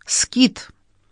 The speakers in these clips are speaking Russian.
Скит.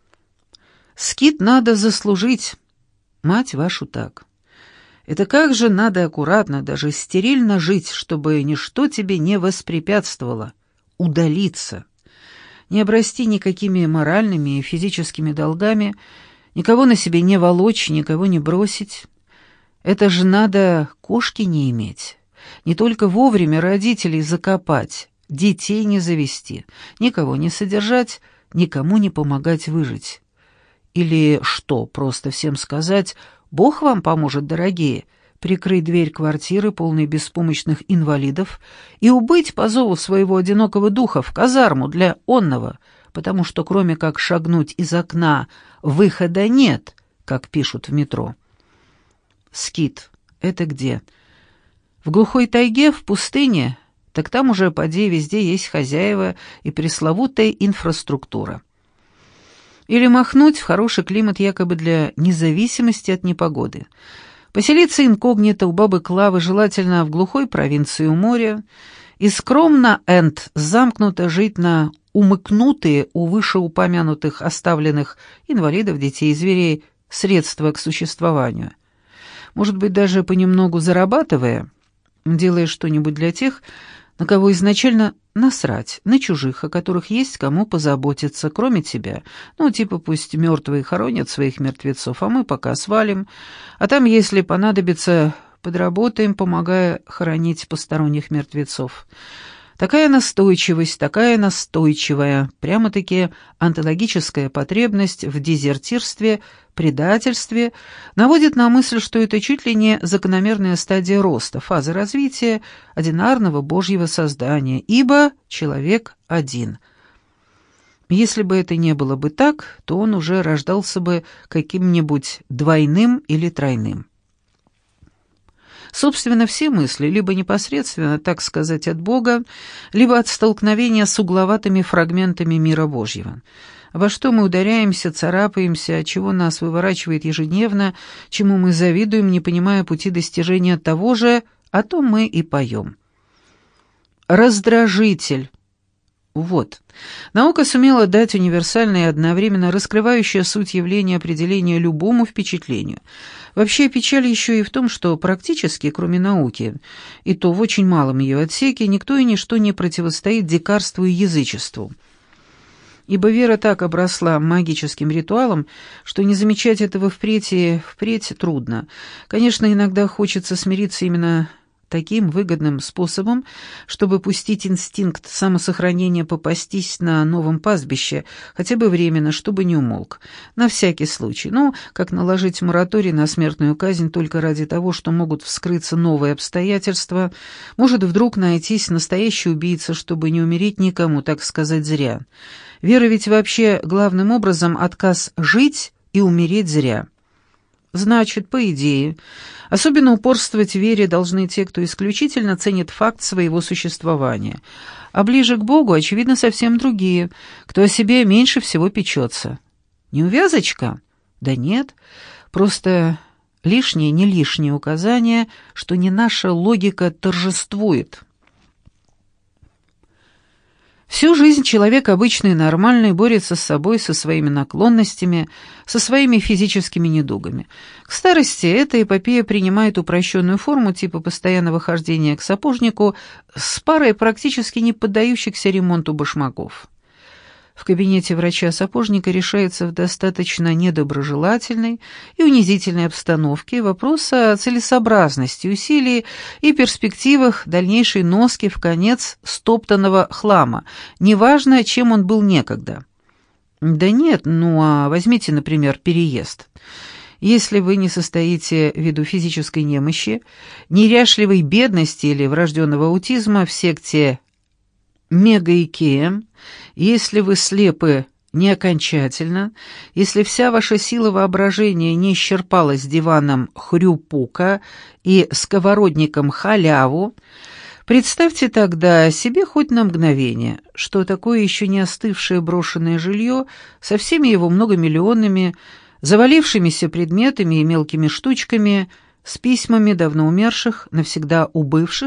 Скит надо заслужить, мать вашу так. Это как же надо аккуратно, даже стерильно жить, чтобы ничто тебе не воспрепятствовало. Удалиться. Не обрасти никакими моральными и физическими долгами, никого на себе не волочь, никого не бросить. Это же надо кошки не иметь. Не только вовремя родителей закопать, детей не завести, никого не содержать, никому не помогать выжить. Или что, просто всем сказать: «Бог вам поможет, дорогие», прикрыть дверь квартиры, полной беспомощных инвалидов, и убыть по зову своего одинокого духа в казарму для онного, потому что кроме как шагнуть из окна выхода нет, как пишут в метро. Скит — это где? В глухой тайге, в пустыне? Так там уже, поди, везде есть хозяева и пресловутая инфраструктура. Или махнуть в хороший климат якобы для независимости от непогоды. Поселиться инкогнито у бабы Клавы, желательно в глухой провинции у моря, и скромно замкнуто жить на умыкнутые у вышеупомянутых оставленных инвалидов, детей и зверей средства к существованию. Может быть, даже понемногу зарабатывая, делая что-нибудь для тех, на кого изначально насрать, на чужих, о которых есть кому позаботиться, кроме тебя. Ну, типа, пусть мертвые хоронят своих мертвецов, а мы пока свалим, а там, если понадобится, подработаем, помогая хоронить посторонних мертвецов. Такая настойчивость, такая настойчивая, прямо-таки онтологическая потребность в дезертирстве, предательстве наводит на мысль, что это чуть ли не закономерная стадия роста, фаза развития одинарного Божьего создания, ибо человек один. Если бы это не было бы так, то он уже рождался бы каким-нибудь двойным или тройным. Собственно, все мысли либо непосредственно, так сказать, от Бога, либо от столкновения с угловатыми фрагментами мира Божьего. Во что мы ударяемся, царапаемся, от чего нас выворачивает ежедневно, чему мы завидуем, не понимая пути достижения того же, о том мы и поем. Раздражитель. Вот. Наука сумела дать универсальное и одновременно раскрывающее суть явления определение любому впечатлению. Вообще печаль еще и в том, что практически, кроме науки, и то в очень малом ее отсеке, никто и ничто не противостоит дикарству и язычеству. Ибо вера так обросла магическим ритуалом, что не замечать этого впредь трудно. Конечно, иногда хочется смириться именно таким выгодным способом, чтобы пустить инстинкт самосохранения попастись на новом пастбище, хотя бы временно, чтобы не умолк. На всякий случай. Ну, как наложить мораторий на смертную казнь только ради того, что могут вскрыться новые обстоятельства, может вдруг найтись настоящий убийца, чтобы не умереть никому, так сказать, зря. Вера ведь вообще главным образом отказ жить и умереть зря. Значит, по идее, особенно упорствовать в вере должны те, кто исключительно ценит факт своего существования, а ближе к Богу, очевидно, совсем другие, кто о себе меньше всего печется. Неувязочка? Да нет, просто лишнее, не лишнее указание, что не наша логика торжествует. Всю жизнь человек обычный и нормальный борется с собой, со своими наклонностями, со своими физическими недугами. К старости эта эпопея принимает упрощенную форму типа постоянного хождения к сапожнику с парой практически не поддающихся ремонту башмаков. В кабинете врача-сапожника решается в достаточно недоброжелательной и унизительной обстановке вопрос о целесообразности усилий и перспективах дальнейшей носки в конец стоптанного хлама, неважно, чем он был некогда. Да нет, ну а возьмите, например, переезд. Если вы не состоите ввиду физической немощи, неряшливой бедности или врожденного аутизма в секте Мега-Икея, если вы слепы не окончательно, если вся ваша сила воображения не исчерпалась диваном хрюпука и сковородником халяву, представьте тогда себе хоть на мгновение, что такое еще не остывшее брошенное жилье со всеми его многомиллионными, завалившимися предметами и мелкими штучками, с письмами давно умерших, навсегда убывших,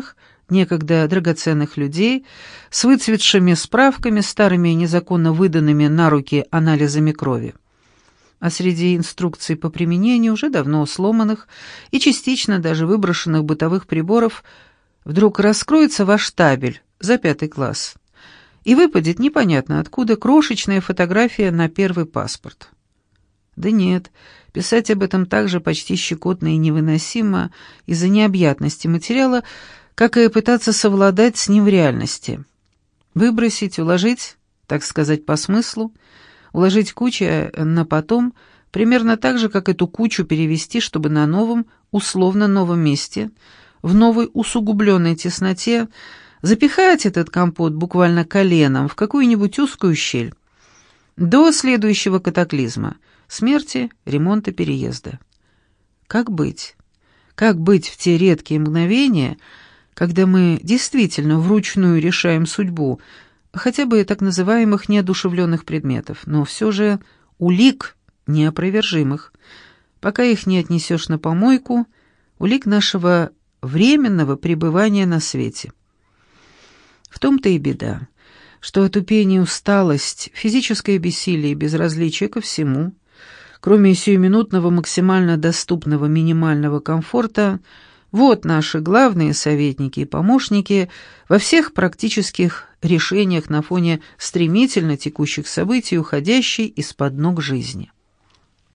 некогда драгоценных людей с выцветшими справками, старыми незаконно выданными на руки анализами крови. А среди инструкций по применению уже давно сломанных и частично даже выброшенных бытовых приборов вдруг раскроется ваш табель за 5 класс, и выпадет непонятно откуда крошечная фотография на первый паспорт. Да нет, писать об этом так же почти щекотно и невыносимо из-за необъятности материала, как и пытаться совладать с ним в реальности. Выбросить, уложить, так сказать, по смыслу, уложить кучу на потом, примерно так же, как эту кучу перевести, чтобы на новом, условно новом месте, в новой усугубленной тесноте, запихать этот компот буквально коленом в какую-нибудь узкую щель. До следующего катаклизма — смерти, ремонта, переезда. Как быть? Как быть в те редкие мгновения, когда мы действительно вручную решаем судьбу хотя бы так называемых неодушевленных предметов, но все же улик неопровержимых, пока их не отнесешь на помойку, улик нашего временного пребывания на свете? В том-то и беда, что отупение и усталость, физическое бессилие и безразличие ко всему, кроме сиюминутного максимально доступного минимального комфорта, вот наши главные советники и помощники во всех практических решениях на фоне стремительно текущих событий, уходящей из-под ног жизни.